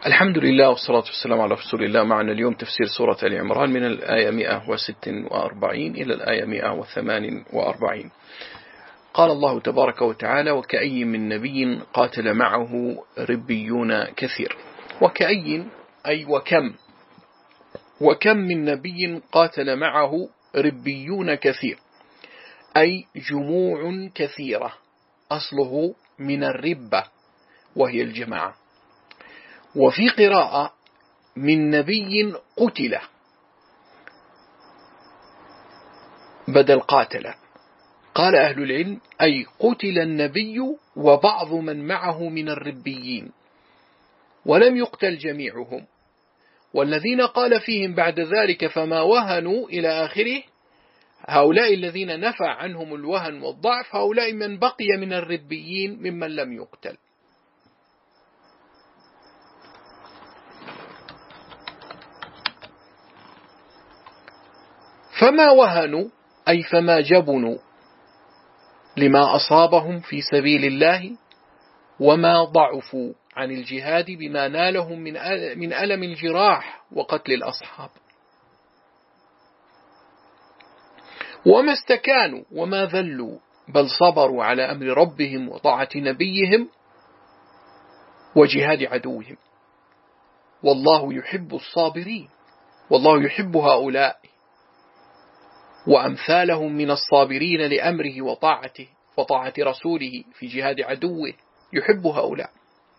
الحمد لله والصلاة والسلام على رسول الله. معنا اليوم تفسير سورة آل عمران من الآية 146 إلى الآية 148. قال الله تبارك وتعالى: وكأي من نبي قاتل معه ربيون كثير. وكأي أي وكم من نبي قاتل معه ربيون كثير، أي جموع كثيرة، أصله من الربة وهي الجماعة. وفي قراءة من نبي قتل بدل قاتل. قال أهل العلم: أي قتل النبي وبعض من معه من الربيين، ولم يقتل جميعهم. والذين قال فيهم بعد ذلك فما وهنوا إلى آخره، هؤلاء الذين نفى عنهم الوهن والضعف، هؤلاء من بقي من الربيين ممن لم يقتل. فما وهنوا أي فما جبنوا لما أصابهم في سبيل الله، وما ضعفوا عن الجهاد بما نالهم من ألم الجراح وقتل الأصحاب. وما استكانوا وما ذلوا، بل صبروا على أمر ربهم وطاعة نبيهم وجهاد عدوهم. والله يحب الصابرين، والله يحب هؤلاء وأمثالهم من الصابرين لأمره وطاعته وطاعة رسوله في جهاد عدوه، يحب هؤلاء.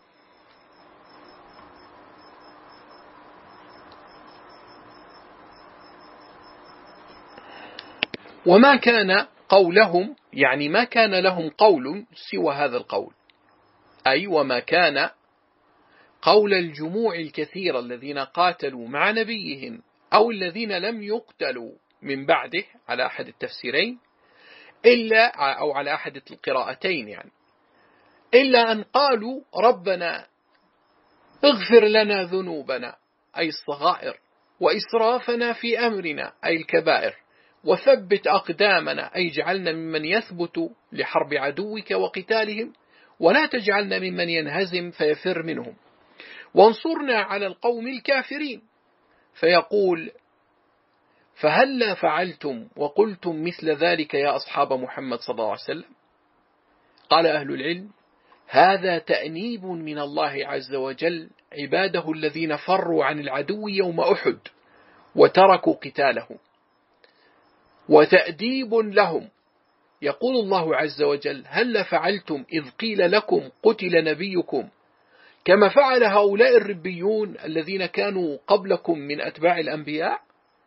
وما كان قولهم، يعني ما كان لهم قول سوى هذا القول، أي وما كان قول الجموع الكثيرة الذين قاتلوا مع نبيهم أو الذين لم يقتلوا من بعده على أحد التفسيرين، أو على أحد القراءتين يعني، إلا أن قالوا: ربنا اغفر لنا ذنوبنا أي الصغائر، وإسرافنا في أمرنا أي الكبائر، وثبت أقدامنا أي اجعلنا ممن يثبت لحرب عدوك وقتالهم، ولا تجعلنا ممن ينهزم فيفر منهم، وانصرنا على القوم الكافرين. فيقول: فهلا فعلتم وقلتم مثل ذلك يا أصحاب محمد صلى الله عليه وسلم؟ قال أهل العلم: هذا تأنيب من الله عز وجل عباده الذين فروا عن العدو يوم أحد وتركوا قتاله، وتأديب لهم. يقول الله عز وجل: هل فعلتم إذ قيل لكم قتل نبيكم، كما فعل هؤلاء الربيون الذين كانوا قبلكم من أتباع الأنبياء؟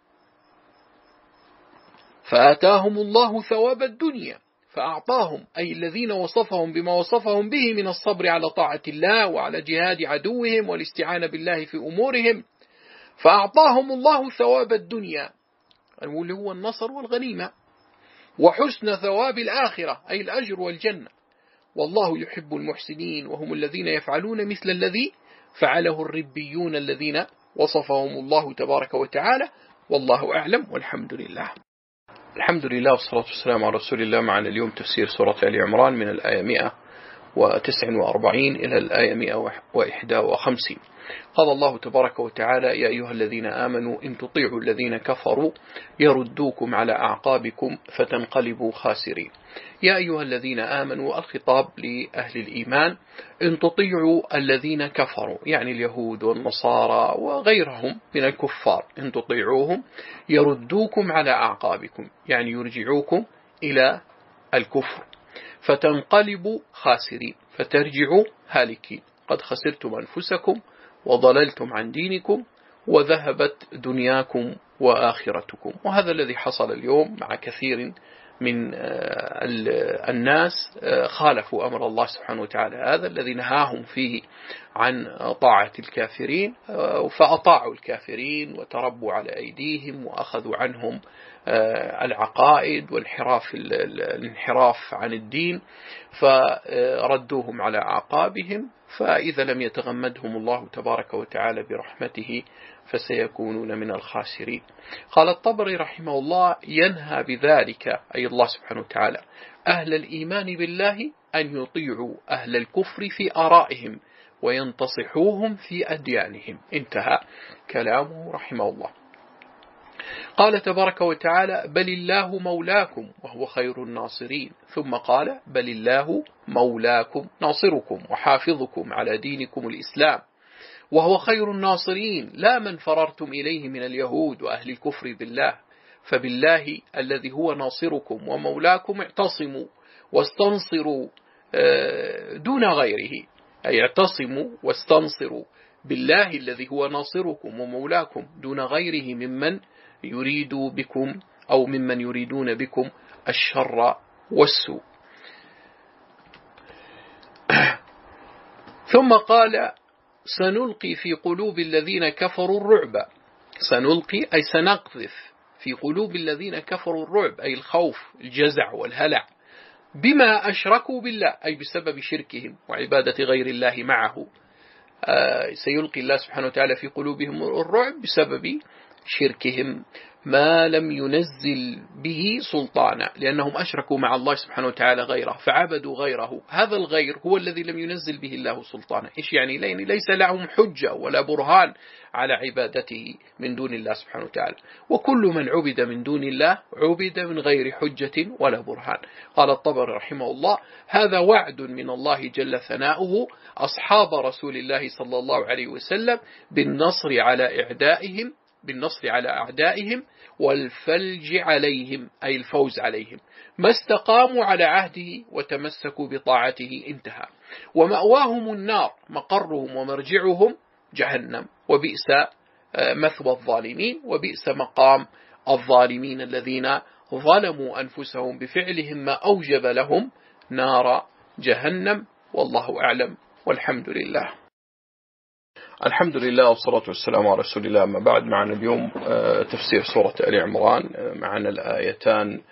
فآتاهم الله ثواب الدنيا، فأعطاهم أي الذين وصفهم بما وصفهم به من الصبر على طاعة الله وعلى جهاد عدوهم والاستعانة بالله في أمورهم، فأعطاهم الله ثواب الدنيا اللي هو النصر والغنيمة، وحسن ثواب الآخرة أي الأجر والجنة. والله يحب المحسنين، وهم الذين يفعلون مثل الذي فعله الربيون الذين وصفهم الله تبارك وتعالى. والله أعلم، والحمد لله. الحمد لله والصلاة والسلام على رسول الله. معنا اليوم تفسير سورة آل عمران من الآية 149 إلى الآية 151. قال الله تبارك وتعالى: يا أيها الذين آمنوا إن تطيعوا الذين كفروا يردوكم على أعقابكم فتنقلبوا خاسرين. يا أيها الذين آمنوا، الخطاب لأهل الإيمان، إن تطيعوا الذين كفروا يعني اليهود والنصارى وغيرهم من الكفار، إن تطيعوهم يردوكم على أعقابكم يعني يرجعوكم إلى الكفر، فتنقلبوا خاسرين فترجعوا هالكين، قد خسرتم أنفسكم وضللتم عن دينكم وذهبت دنياكم وآخرتكم. وهذا الذي حصل اليوم مع كثير من الناس، خالفوا أمر الله سبحانه وتعالى هذا الذي نهاهم فيه عن طاعة الكافرين، فأطاعوا الكافرين وتربوا على أيديهم وأخذوا عنهم العقائد والانحراف عن الدين، فردوهم على أعقابهم. فإذا لم يتغمدهم الله تبارك وتعالى برحمته فسيكونون من الخاسرين. قال الطبري رحمه الله: ينهى بذلك أي الله سبحانه وتعالى أهل الإيمان بالله أن يطيعوا أهل الكفر في آرائهم وينتصحوهم في أديانهم. انتهى كلامه رحمه الله. قال تبارك وتعالى: بل الله مولاكم وهو خير الناصرين. ثم قال: بل الله مولاكم ناصركم وحافظكم على دينكم الإسلام وهو خير الناصرين لا من فررتم إليه من اليهود وأهل الكفر بالله، فبالله الذي هو ناصركم ومولاكم اعتصموا واستنصروا دون غيره، أي اعتصموا واستنصروا بالله الذي هو ناصركم ومولاكم دون غيره ممن يريد بكم أو ممن يريدون بكم الشر والسوء. ثم قال: سنلقي في قلوب الذين كفروا الرعب. سنلقي أي سنقذف في قلوب الذين كفروا الرعب، أي الخوف الجزع والهلع، بما أشركوا بالله، أي بسبب شركهم وعبادة غير الله معه. سيلقي الله سبحانه وتعالى في قلوبهم الرعب بسبب شركهم ما لم ينزل به سلطانا، لأنهم أشركوا مع الله سبحانه وتعالى غيره فعبدوا غيره. هذا الغير هو الذي لم ينزل به الله سلطانا. إيش يعني؟ ليس لهم حجة ولا برهان على عبادته من دون الله سبحانه وتعالى. وكل من عبد من دون الله عبد من غير حجة ولا برهان. قال الطبري رحمه الله: هذا وعد من الله جل ثناؤه أصحاب رسول الله صلى الله عليه وسلم بالنصر على أعدائهم والفلج عليهم، أي الفوز عليهم، ما استقاموا على عهده وتمسكوا بطاعته. انتهى. ومأواهم النار، مقرهم ومرجعهم جهنم، وبئس مثوى الظالمين، وبئس مقام الظالمين الذين ظلموا أنفسهم بفعلهم ما أوجب لهم نار جهنم. والله أعلم والحمد لله. الحمم لله والصلاة والسلام على رسول الله. أما بعد، معنا اليوم تفسير سورة آل عمران. معنا الآيتان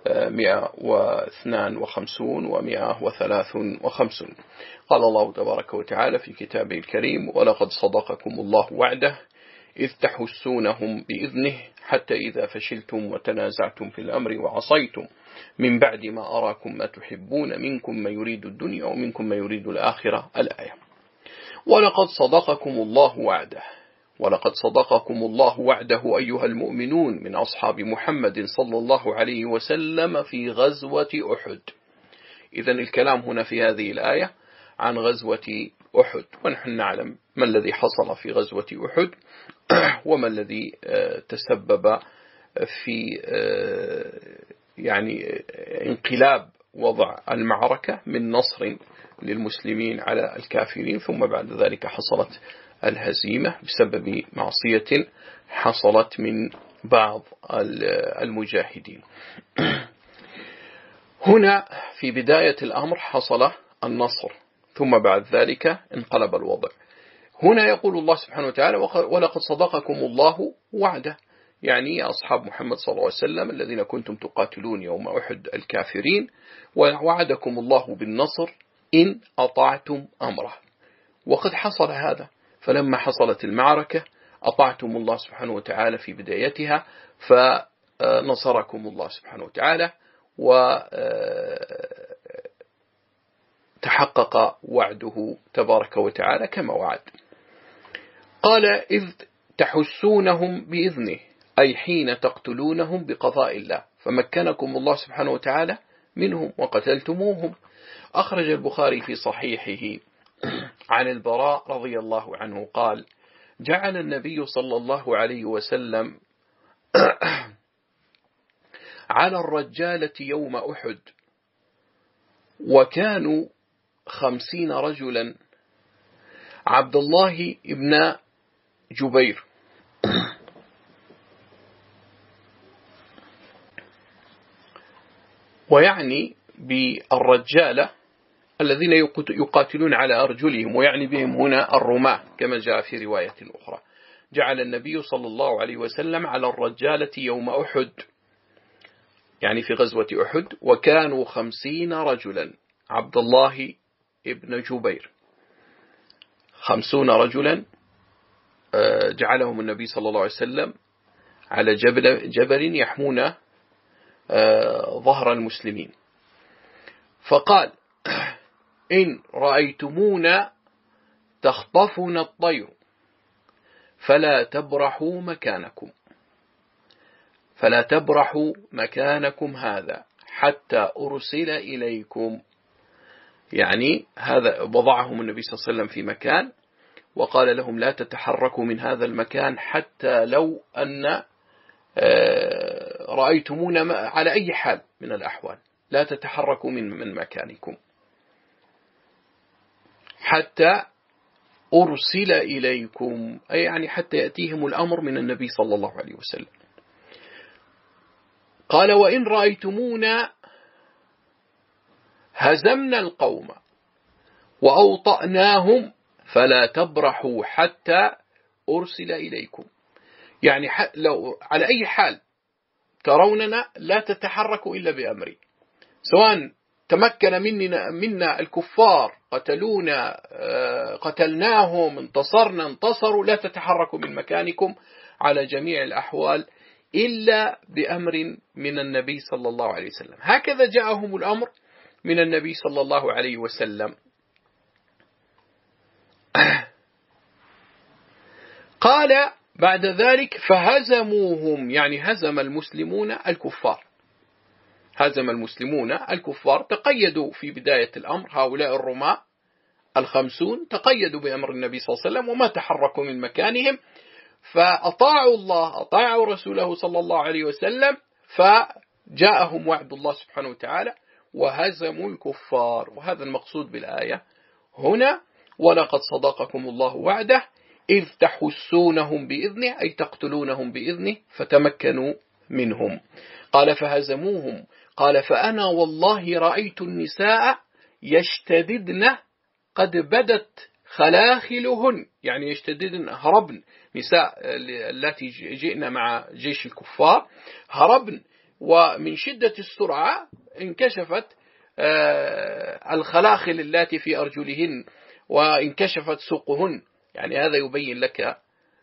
152 و 153. قال الله تبارك وتعالى في كتابه الكريم: ولقد صدقكم الله وعده إذ تحسونهم بإذنه حتى إذا فشلتم وتنازعتم في الأمر وعصيتم من بعد ما أراكم ما تحبون منكم من يريد الدنيا ومنكم من يريد الآخرة. الآية. ولقد صدقكم الله وعده أيها المؤمنون من أصحاب محمد صلى الله عليه وسلم في غزوة أحد. إذن الكلام هنا في هذه الآية عن غزوة أحد، ونحن نعلم ما الذي حصل في غزوة أحد وما الذي تسبب في يعني انقلاب وضع المعركة من نصر للمسلمين على الكافرين، ثم بعد ذلك حصلت الهزيمة بسبب معصية حصلت من بعض المجاهدين. هنا في بداية الأمر حصل النصر، ثم بعد ذلك انقلب الوضع. هنا يقول الله سبحانه وتعالى: ولقد صدقكم الله وعده، يعني يا أصحاب محمد صلى الله عليه وسلم الذين كنتم تقاتلون يوم أحد الكافرين، ووعدكم الله بالنصر إن أطعتم أمره. وقد حصل هذا، فلما حصلت المعركة أطعتم الله سبحانه وتعالى في بدايتها فنصركم الله سبحانه وتعالى، وتحقق وعده تبارك وتعالى كما وعد. قال: إذ تحسونهم بإذنه، أي حين تقتلونهم بقضاء الله، فمكنكم الله سبحانه وتعالى منهم وقتلتموهم. أخرج البخاري في صحيحه عن البراء رضي الله عنه قال: جعل النبي صلى الله عليه وسلم على الرجالة يوم أحد وكانوا 50 رجلا عبد الله ابن جبير ويعني بالرجالة الذين يقاتلون على أرجلهم، ويعني بهم هنا الرماة كما جاء في رواية أخرى. جعل النبي صلى الله عليه وسلم على الرجالة يوم أحد، يعني في غزوة أحد، وكانوا 50 رجلا عبد الله ابن جبير، 50 رجلا جعلهم النبي صلى الله عليه وسلم على جبل يحمون ظهر المسلمين، فقال: إن رأيتمونا تخطفنا الطير فلا تبرحوا مكانكم، فلا تبرحوا مكانكم هذا حتى أرسل إليكم. يعني هذا وضعهم النبي صلى الله عليه وسلم في مكان وقال لهم لا تتحركوا من هذا المكان حتى لو أن رأيتمونا على أي حال من الأحوال، لا تتحركوا من مكانكم حتى أرسل إليكم، أي يعني حتى يأتيهم الأمر من النبي صلى الله عليه وسلم. قال وإن رأيتمونا هزمنا القوم وأوطأناهم فلا تبرحوا حتى أرسل إليكم. يعني لو على أي حال تروننا لا تتحركوا إلا بأمري، سواء تمكن منا الكفار قتلونا قتلناهم انتصروا، لا تتحركوا من مكانكم على جميع الأحوال إلا بأمر من النبي صلى الله عليه وسلم. هكذا جاءهم الأمر من النبي صلى الله عليه وسلم. قال بعد ذلك فهزموهم، يعني هزم المسلمون الكفار، هزم المسلمون الكفار، تقيدوا في بداية الأمر هؤلاء الرماة 50 تقيدوا بأمر النبي صلى الله عليه وسلم وما تحركوا من مكانهم، فأطاعوا الله أطاعوا رسوله صلى الله عليه وسلم، فجاءهم وعد الله سبحانه وتعالى وهزموا الكفار. وهذا المقصود بالآية هنا، ولقد صدقكم الله وعده إذ تحسونهم بإذنه، أي تقتلونهم بإذنه فتمكنوا منهم. قال فهزموهم، قال فأنا والله رأيت النساء يشتددن قد بدت خلاخلهن، يعني يشتددن هربن، نساء التي جئنا مع جيش الكفار هربن، ومن شدة السرعة انكشفت الخلاخل التي في أرجلهن وانكشفت سوقهن. يعني هذا يبين لك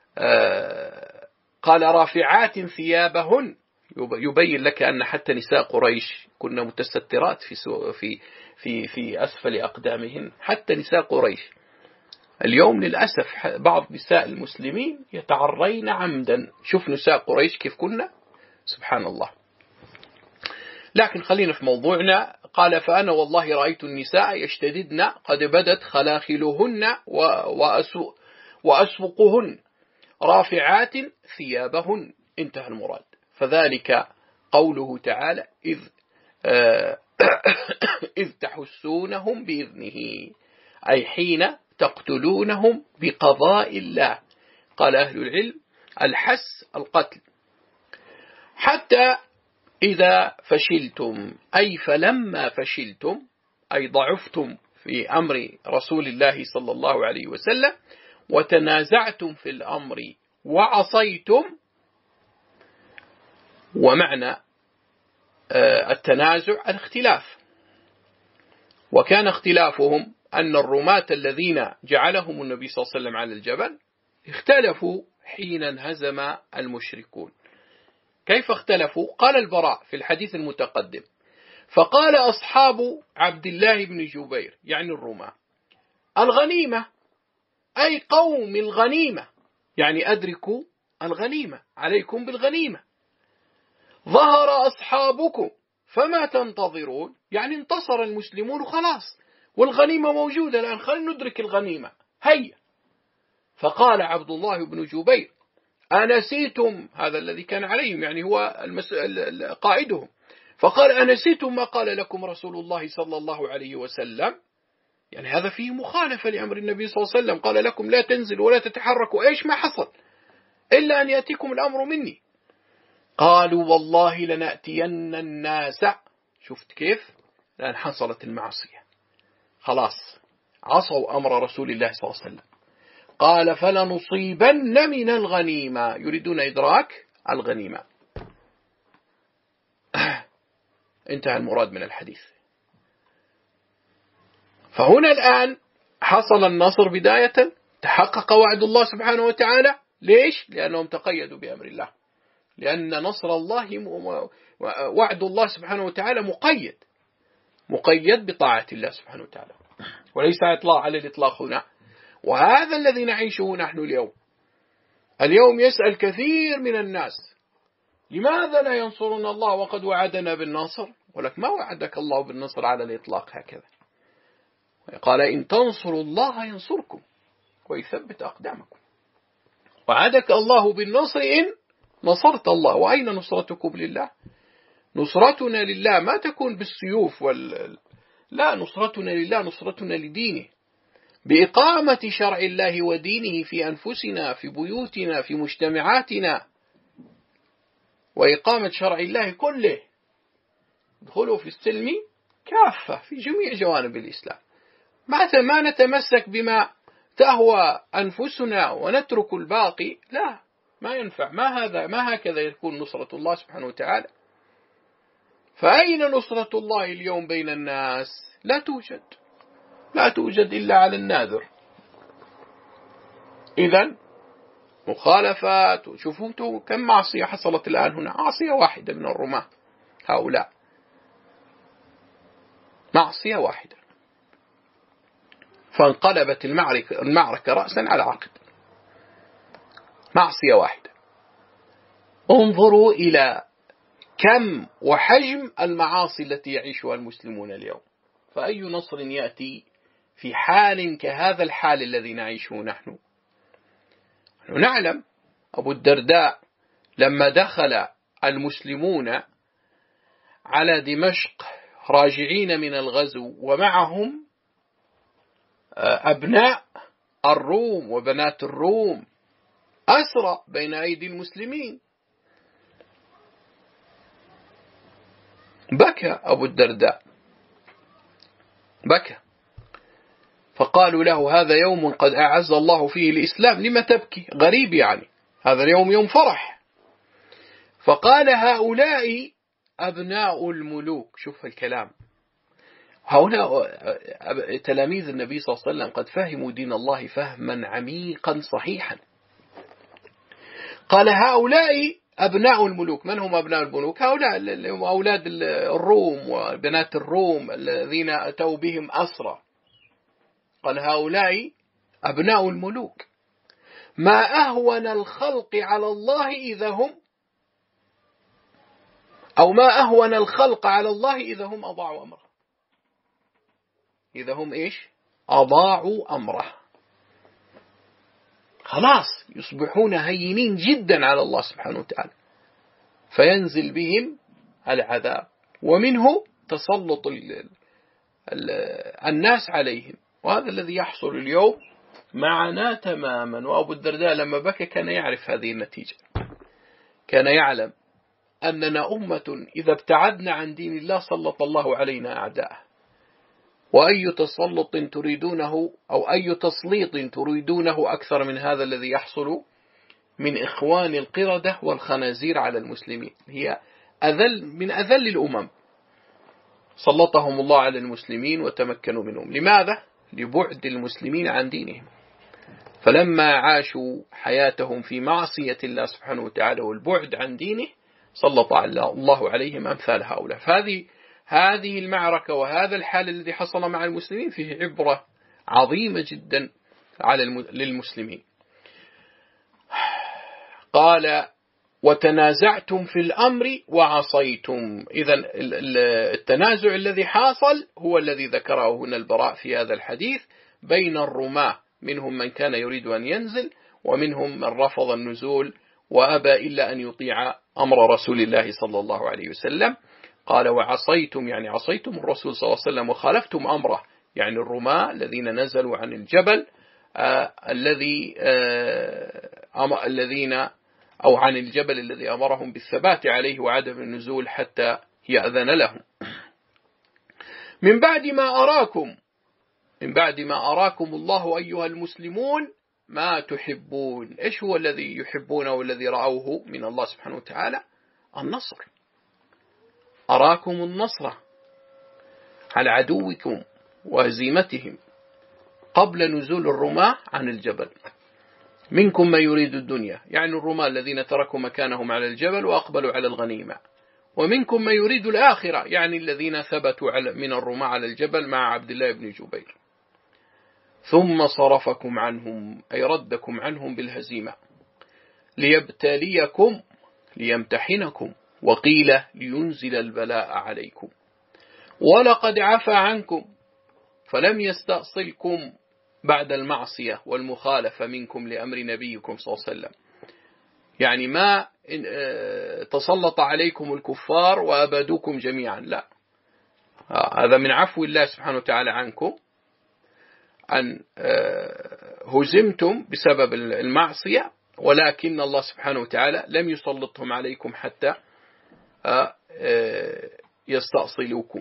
قال رافعات ثيابهن، يبين لك أن حتى نساء قريش كنا متسترات في أسفل أقدامهن، حتى نساء قريش. اليوم للأسف بعض نساء المسلمين يتعرين عمدا، شوف نساء قريش كيف كنا، سبحان الله. لكن خلينا في موضوعنا. قال فأنا والله رأيت النساء يشتددن قد بدت خلاخلهن وأسوقهن رافعات ثيابهن، انتهى المراد. فذلك قوله تعالى إذ تحسونهم بإذنه، أي حين تقتلونهم بقضاء الله. قال أهل العلم الحس القتل. حتى إذا فشلتم، أي فلما فشلتم، أي ضعفتم في أمر رسول الله صلى الله عليه وسلم وتنازعتم في الأمر وعصيتم. ومعنى التنازع الاختلاف، وكان اختلافهم أن الرماة الذين جعلهم النبي صلى الله عليه وسلم على الجبل اختلفوا حين انهزم المشركون. كيف اختلفوا؟ قال البراء في الحديث المتقدم فقال أصحاب عبد الله بن جبير، يعني الرماة، الغنيمة، أي قوم الغنيمة، يعني أدركوا الغنيمة، عليكم بالغنيمة. ظهر أصحابكم فما تنتظرون، يعني انتصر المسلمون خلاص والغنيمة موجودة الآن، خلينا ندرك الغنيمة هيا. فقال عبد الله بن جبير أنسيتم، هذا الذي كان عليهم، يعني هو قائدهم، فقال أنسيتم ما قال لكم رسول الله صلى الله عليه وسلم؟ يعني هذا فيه مخالفة لأمر النبي صلى الله عليه وسلم، قال لكم لا تنزلوا ولا تتحركوا، إيش ما حصل إلا أن يأتيكم الأمر مني. قالوا والله لنأتين الناس، شفت كيف؟ لأن حصلت المعصية خلاص، عصوا أمر رسول الله صلى الله عليه وسلم. قال فلنصيبن من الغنيمة، يريدون إدراك الغنيمة. انتهى المراد من الحديث. فهنا الآن حصل النصر بداية، تحقق وعد الله سبحانه وتعالى. ليش؟ لأنهم تقيدوا بأمر الله، لأن نصر الله وعد الله سبحانه وتعالى مقيد بطاعة الله سبحانه وتعالى، وليس إطلاق على الإطلاق هنا، وهذا الذي نعيشه نحن اليوم. اليوم يسأل كثير من الناس: لماذا لا ينصرنا الله وقد وعدنا بالنصر؟ ولك ما وعدك الله بالنصر على الإطلاق هكذا. قال: إن تنصروا الله ينصركم ويثبت أقدامكم. وعدك الله بالنصر إن نصرت الله. وأين نصرتكم لله؟ نصرتنا لله ما تكون بالسيوف لا، نصرتنا لله، نصرتنا لدينه، بإقامة شرع الله ودينه في أنفسنا، في بيوتنا، في مجتمعاتنا، وإقامة شرع الله كله. ادخلوا في السلم كافة في جميع جوانب الإسلام. ما نتمسك بما تهوى أنفسنا ونترك الباقي، لا، ما ينفع. ما هكذا يكون نصرة الله سبحانه وتعالى. فأين نصرة الله اليوم بين الناس؟ لا توجد إلا على النادر. إذن مخالفات. شوفوا كم معصية حصلت الآن هنا، معصية واحدة من الرماة هؤلاء، معصية واحدة، فانقلبت المعركة رأسا على عقب. معصية واحدة. انظروا إلى كم وحجم المعاصي التي يعيشها المسلمون اليوم. فأي نصر يأتي في حال كهذا الحال الذي نعيشه نحن؟ نعلم أبو الدرداء لما دخل المسلمون على دمشق راجعين من الغزو ومعهم أبناء الروم وبنات الروم أسرى بين أيدي المسلمين، بكى أبو الدرداء، بكى. فقالوا له: هذا يوم قد أعز الله فيه الإسلام، لما تبكي؟ غريب يعني، هذا اليوم يوم فرح. فقال: هؤلاء أبناء الملوك. شوف الكلام، هؤلاء تلاميذ النبي صلى الله عليه وسلم قد فهموا دين الله فهما عميقا صحيحا. قال: هؤلاء أبناء الملوك. من هم أبناء الملوك؟ هؤلاء أولاد الروم وبنات الروم الذين أتوا بهم أسرى. قال: هؤلاء أبناء الملوك، ما أهون الخلق على الله إذا هم، أو ما أهون الخلق على الله إذا هم أضاعوا أمره. إذا هم إيش؟ أضاعوا أمره. خلاص يصبحون هينين جدا على الله سبحانه وتعالى، فينزل بهم العذاب، ومنه تسلط الناس عليهم. وهذا الذي يحصل اليوم معنا تماما. وأبو الدرداء لما بكى كان يعرف هذه النتيجة، كان يعلم أننا أمة إذا ابتعدنا عن دين الله سلط الله علينا أعداءه. وأي تسلط تريدونه أو أي تسليط تريدونه أكثر من هذا الذي يحصل من إخوان القردة والخنازير على المسلمين؟ هي من أذل الأمم سلطهم الله على المسلمين وتمكنوا منهم. لماذا؟ لبعد المسلمين عن دينهم. فلما عاشوا حياتهم في معصية الله سبحانه وتعالى والبعد عن دينه سلط الله عليهم أمثال هؤلاء. هذه المعركة وهذا الحال الذي حصل مع المسلمين فيه عبرة عظيمة جدا للمسلمين. قال: وتنازعتم في الأمر وعصيتم. إذن التنازع الذي حاصل هو الذي ذكره هنا البراء في هذا الحديث بين الرماة، منهم من كان يريد أن ينزل ومنهم من رفض النزول وأبى إلا أن يطيع أمر رسول الله صلى الله عليه وسلم. قال: وعصيتم يعني عصيتم الرسول صلى الله عليه وسلم وخالفتم أمره، يعني الرماة الذين نزلوا عن الجبل الذين أو عن الجبل الذي أمرهم بالثبات عليه وعدم النزول حتى يأذن لهم. من بعد ما أراكم الله أيها المسلمون ما تحبون. إيش هو الذي يحبونه والذي رأوه من الله سبحانه وتعالى؟ النصر. أراكم النصر على عدوكم وهزيمتهم قبل نزول الرماة عن الجبل. منكم من يريد الدنيا، يعني الرماة الذين تركوا مكانهم على الجبل وأقبلوا على الغنيمة. ومنكم من يريد الآخرة، يعني الذين ثبتوا من الرماة على الجبل مع عبد الله بن جبير. ثم صرفكم عنهم أي ردكم عنهم بالهزيمة ليبتليكم ليمتحنكم وقيل لينزل البلاء عليكم ولقد عفى عنكم فلم يستأصلكم بعد المعصية والمخالفة منكم لأمر نبيكم صلى الله عليه وسلم، يعني ما تسلط عليكم الكفار وأبادوكم جميعا، لا، هذا من عفو الله سبحانه وتعالى عنكم أن هزمتم بسبب المعصية، ولكن الله سبحانه وتعالى لم يسلطهم عليكم حتى يستأصلوكم.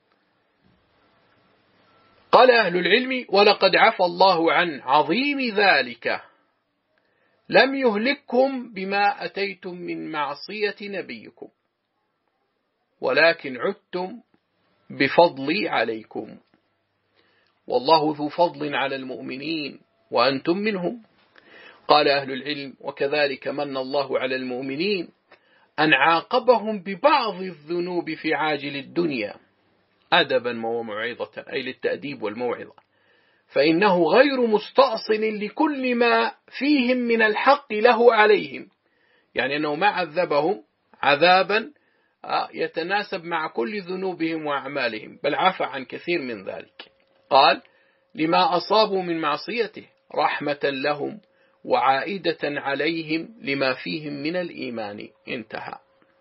قال أهل العلم: ولقد عفى الله عن عظيم ذلك لم يهلككم بما أتيتم من معصية نبيكم ولكن عدتم بفضلي عليكم، والله ذو فضل على المؤمنين وأنتم منهم. قال أهل العلم: وكذلك من الله على المؤمنين أن عاقبهم ببعض الذنوب في عاجل الدنيا أدبا وموعظة، أي للتأديب والموعظة، فإنه غير مستأصل لكل ما فيهم من الحق له عليهم، يعني أنه ما عذبهم عذابا يتناسب مع كل ذنوبهم وأعمالهم، بل عفى عن كثير من ذلك. قال: لما أصابوا من معصيته رحمة لهم وعائدة عليهم لما فيهم من الإيمان. انتهى.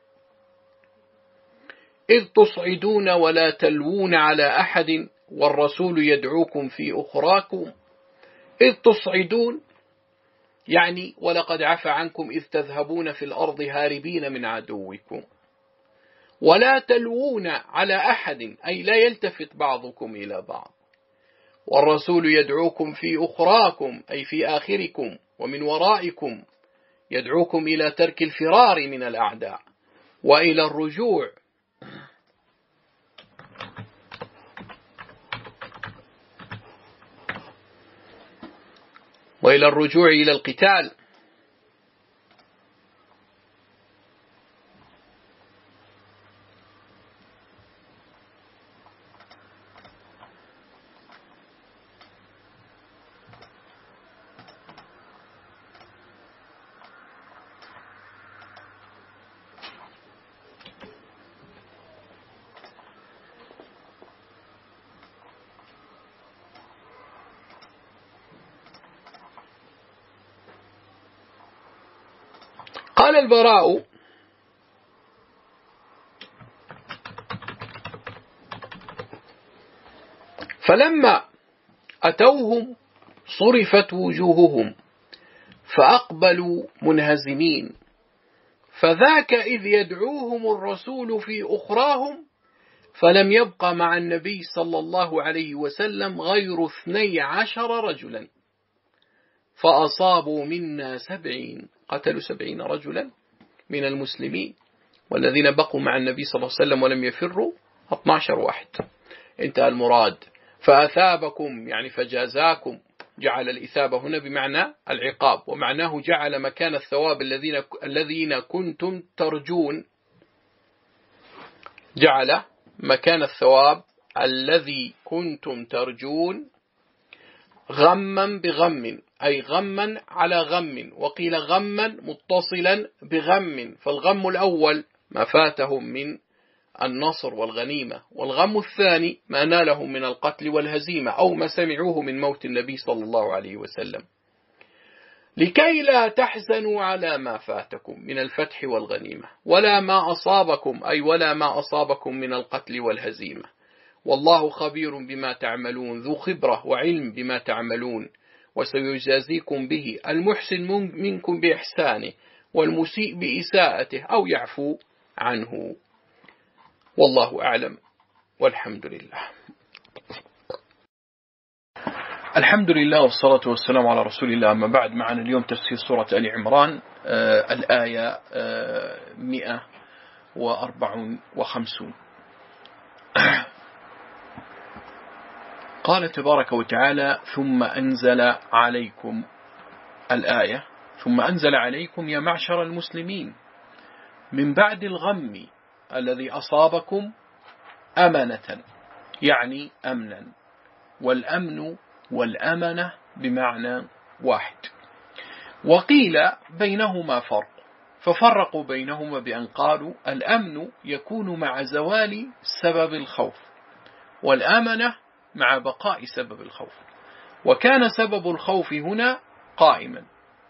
إذ تصعدون ولا تلوون على أحد والرسول يدعوكم في أخراكم. إذ تصعدون يعني ولقد عفى عنكم إذ تذهبون في الأرض هاربين من عدوكم، ولا تلوون على أحد أي لا يلتفت بعضكم إلى بعض، والرسول يدعوكم في أخراكم أي في آخركم ومن ورائكم، يدعوكم إلى ترك الفرار من الأعداء وإلى الرجوع إلى القتال. قال البراء: فلما أتوهم صرفت وجوههم فأقبلوا منهزمين، فذاك إذ يدعوهم الرسول في أخراهم، فلم يبق مع النبي صلى الله عليه وسلم غير 12 رجلا، فأصابوا منا 70، قتلوا 70 رجلا من المسلمين، والذين بقوا مع النبي صلى الله عليه وسلم ولم يفروا 12 واحد. انتهى المراد. فأثابكم يعني فجازاكم، جعل الإثابة هنا بمعنى العقاب، ومعناه جعل مكان الثواب الذين كنتم ترجون، جعل مكان الثواب الذي كنتم ترجون غما بغم، أي غما على غم، وقيل غما متصلا بغم، فالغم الأول ما فاتهم من النصر والغنيمة، والغم الثاني ما نالهم من القتل والهزيمة أو ما سمعوه من موت النبي صلى الله عليه وسلم، لكي لا تحزنوا على ما فاتكم من الفتح والغنيمة ولا ما أصابكم، أي ولا ما أصابكم من القتل والهزيمة، والله خبير بما تعملون ذو خبرة وعلم بما تعملون، وسيجازيكم به المحسن منكم بإحسانه والمسيء بإساءته أو يعفو عنه، والله أعلم والحمد لله. الحمد لله والصلاة والسلام على رسول الله، أما بعد. معنا اليوم تفسير سورة آل عمران الآية 154. قال تبارك وتعالى: ثم أنزل عليكم الآية، ثم أنزل عليكم يا معشر المسلمين من بعد الغم الذي أصابكم أمنة، يعني أمنا، والأمن والأمنة بمعنى واحد. وقيل بينهما فرق، ففرقوا بينهما بأن قالوا الأمن يكون مع زوال سبب الخوف، والأمنة مع بقاء سبب الخوف، وكان سبب الخوف هنا قائما.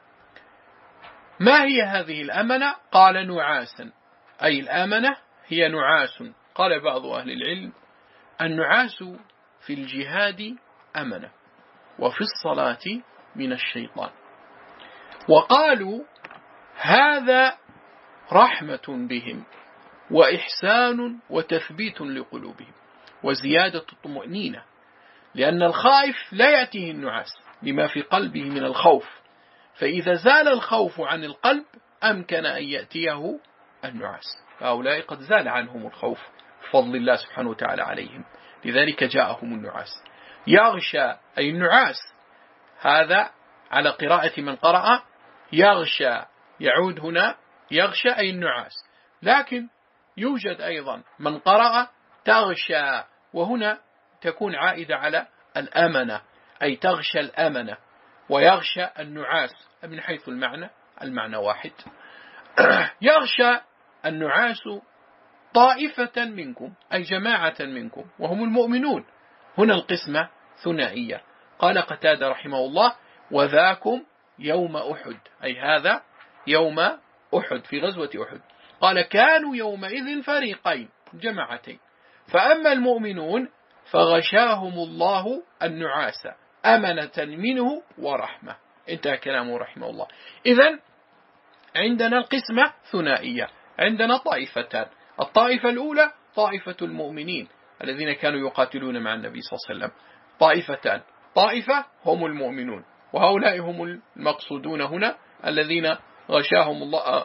ما هي هذه الأمنة؟ قال نعاسا، أي الأمنة هي نعاس. قال بعض أهل العلم النعاس في الجهاد أمنة، وفي الصلاة من الشيطان. وقالوا هذا رحمة بهم وإحسان وتثبيت لقلوبهم وزيادة الطمأنينة، لأن الخائف لا يأتيه النعاس لما في قلبه من الخوف، فإذا زال الخوف عن القلب أمكن أن يأتيه النعاس. فهؤلاء قد زال عنهم الخوف بفضل الله سبحانه وتعالى عليهم، لذلك جاءهم النعاس. يغشى أي النعاس، هذا على قراءة من قرأ يغشى، يعود هنا يغشى أي النعاس، لكن يوجد أيضا من قرأ تغشى، وهنا تكون عائدة على الأمنة، أي تغشى الأمنة ويغشى النعاس من حيث المعنى واحد. يغشى النعاس طائفة منكم أي جماعة منكم وهم المؤمنون. هنا القسمة ثنائية. قال قتادة رحمه الله وذاكم يوم أحد، أي هذا يوم أحد في غزوة أحد. قال كانوا يومئذ فريقين جماعتين، فأما المؤمنون فغشاهم الله النعاس أمنة منه ورحمة. انتهى كلامه رحمه الله. إذن عندنا القسمة ثنائية، عندنا طائفتان. الطائفة الأولى طائفة المؤمنين الذين كانوا يقاتلون مع النبي صلى الله عليه وسلم، طائفتان، طائفة هم المؤمنون، وهؤلاء هم المقصودون هنا الذين غشاهم الله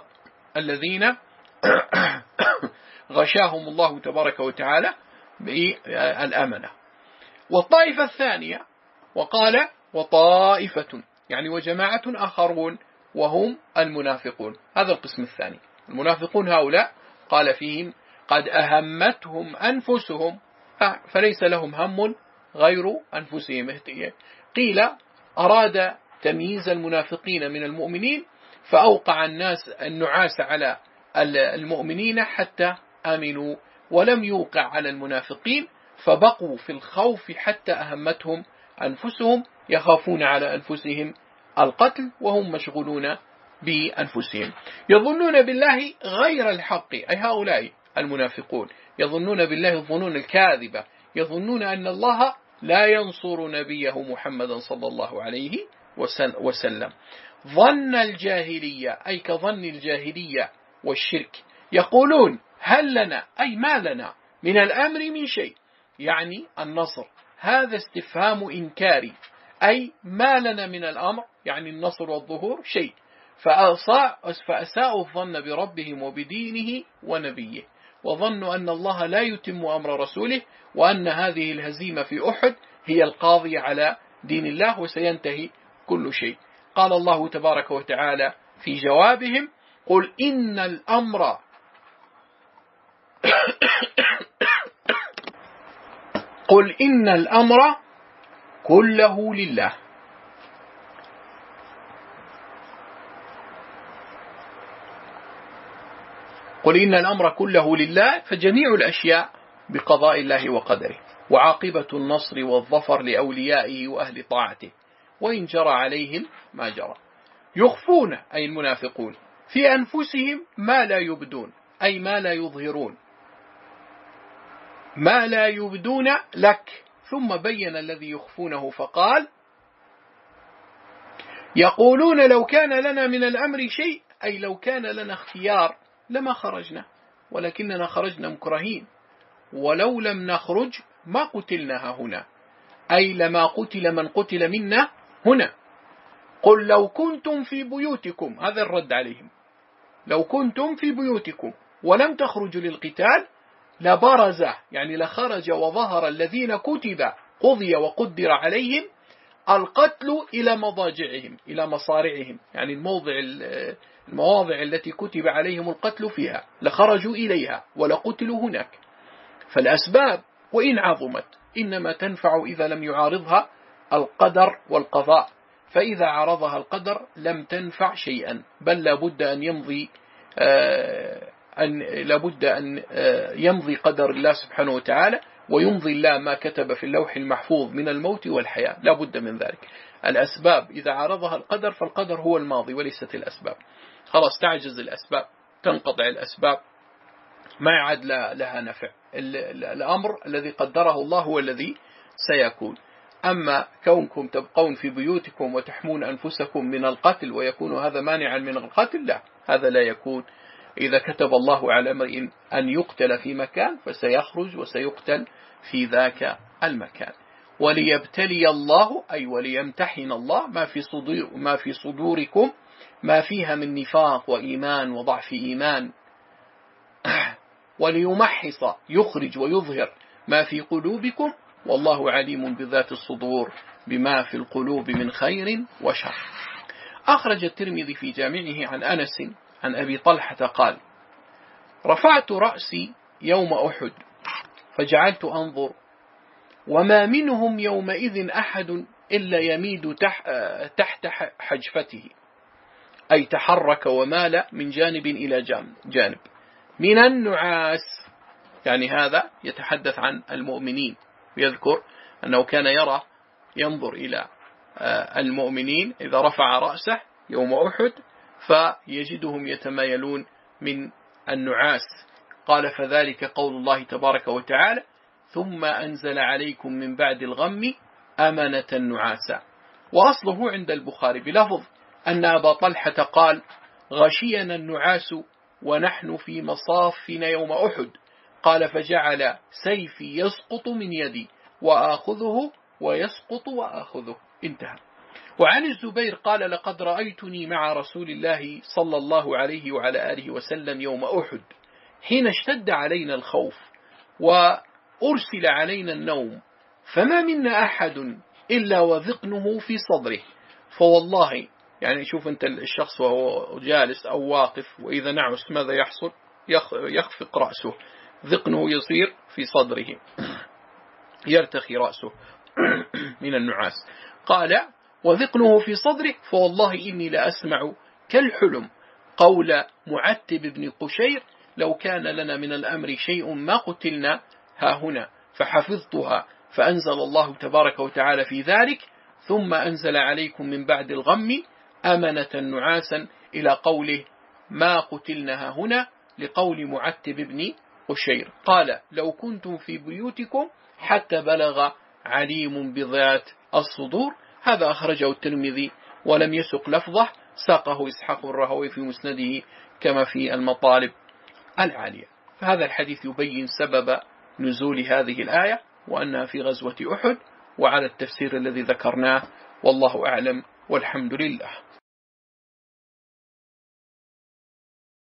غشاهم الله تبارك وتعالى بالأمنة. والطائفة الثانية وقال وطائفة يعني وجماعة آخرون وهم المنافقون. هذا القسم الثاني. المنافقون هؤلاء قال فيهم قد أهمتهم أنفسهم، فليس لهم هم غير أنفسهم. قيل أراد تمييز المنافقين من المؤمنين فأوقع النعاس على المؤمنين حتى آمنوا، ولم يوقع على المنافقين فبقوا في الخوف حتى أهمتهم أنفسهم، يخافون على أنفسهم القتل وهم مشغولون بأنفسهم. يظنون بالله غير الحق، أي هؤلاء المنافقون يظنون بالله الظنون الكاذبة، يظنون أن الله لا ينصر نبيه محمدا صلى الله عليه وسلم. ظن الجاهلية أي كظن الجاهلية والشرك. يقولون هل لنا أي ما لنا من الأمر من شيء، يعني النصر. هذا استفهام إنكاري، أي ما لنا من الأمر يعني النصر والظهور شيء. فأساءوا الظن بربهم وبدينه ونبيه، وظنوا أن الله لا يتم أمر رسوله، وأن هذه الهزيمة في أحد هي القاضية على دين الله وسينتهي كل شيء. قال الله تبارك وتعالى في جوابهم قل إن الأمر قل إن الأمر كله لله. قل إن الأمر كله لله، فجميع الأشياء بقضاء الله وقدره، وعاقبة النصر والظفر لأوليائه وأهل طاعته، وإن جرى عليهم ما جرى. يخفون أي المنافقون في أنفسهم ما لا يبدون، أي ما لا يظهرون، ما لا يبدون لك. ثم بين الذي يخفونه فقال يقولون لو كان لنا من الأمر شيء، أي لو كان لنا اختيار لما خرجنا، ولكننا خرجنا مكرهين، ولو لم نخرج ما قتلنا هنا، أي لما قتل من قتل منا هنا. قل لو كنتم في بيوتكم، هذا الرد عليهم، لو كنتم في بيوتكم ولم تخرجوا للقتال لبرز يعني لخرج وظهر الذين كتب قضي وقدر عليهم القتل إلى مضاجعهم إلى مصارعهم، يعني المواضع التي كتب عليهم القتل فيها لخرجوا إليها ولقتلوا هناك. فالأسباب وإن عظمت إنما تنفع إذا لم يعارضها القدر والقضاء، فإذا عرضها القدر لم تنفع شيئا، بل لابد أن يمضي قدر الله سبحانه وتعالى، ويمضي الله ما كتب في اللوح المحفوظ من الموت والحياة، لابد من ذلك. الأسباب إذا عرضها القدر فالقدر هو الماضي وليست الأسباب. خلاص تعجز الأسباب، تنقطع الأسباب، ما يعد لها نفع. الأمر الذي قدره الله هو الذي سيكون. أما كونكم تبقون في بيوتكم وتحمون أنفسكم من القتل ويكون هذا مانعا من القتل، لا، هذا لا يكون. إذا كتب الله على امرئ أن يقتل في مكان فسيخرج وسيقتل في ذاك المكان. وليبتلي الله، أي وليمتحن الله ما في صدوركم، ما فيها من نفاق وإيمان وضعف إيمان، وليمحص يخرج ويظهر ما في قلوبكم، والله عليم بذات الصدور بما في القلوب من خير وشر. أخرج الترمذي في جامعه عن أنس عن أبي طلحة قال: رفعت رأسي يوم أحد فجعلت أنظر، وما منهم يومئذ أحد إلا يميد تحت حجفته، أي تحرك ومال من جانب إلى جانب من النعاس. يعني هذا يتحدث عن المؤمنين، ويذكر أنه كان ينظر إلى المؤمنين إذا رفع رأسه يوم أحد فيجدهم يتمايلون من النعاس. قال: فذلك قول الله تبارك وتعالى: ثم أنزل عليكم من بعد الغم أمنة نعاسا. وأصله عند البخاري بلفظ أن أبا طلحة قال: غشينا النعاس ونحن في مصافنا يوم أحد. قال: فجعل سيفي يسقط من يدي وآخذه ويسقط وآخذه. انتهى. وعن الزبير قال: لقد رأيتني مع رسول الله صلى الله عليه وعلى آله وسلم يوم أحد حين اشتد علينا الخوف وأرسل علينا النوم، فما منا أحد إلا وذقنه في صدره. فوالله، يعني شوف أنت الشخص وهو جالس أو واقف وإذا نعس ماذا يحصل؟ يخفق رأسه، ذقنه يصير في صدره، يرتخي رأسه من النعاس. قال: وذقنه في صدره، فوالله إني لأسمع كالحلم قول معتب بن قشير: لو كان لنا من الأمر شيء ما قتلنا هاهنا. فحفظتها، فأنزل الله تبارك وتعالى في ذلك: ثم أنزل عليكم من بعد الغم أمنة نعاسا، إلى قوله: ما قتلنا هاهنا، لقول معتب بن قشير. قال: لو كنتم في بيوتكم حتى بلغ عليم بذات الصدور. هذا أخرجه الترمذي ولم يسق لفظه، ساقه إسحاق الرهوي في مسنده كما في المطالب العالية. فهذا الحديث يبين سبب نزول هذه الآية، وأنها في غزوة أحد، وعلى التفسير الذي ذكرناه، والله أعلم والحمد لله.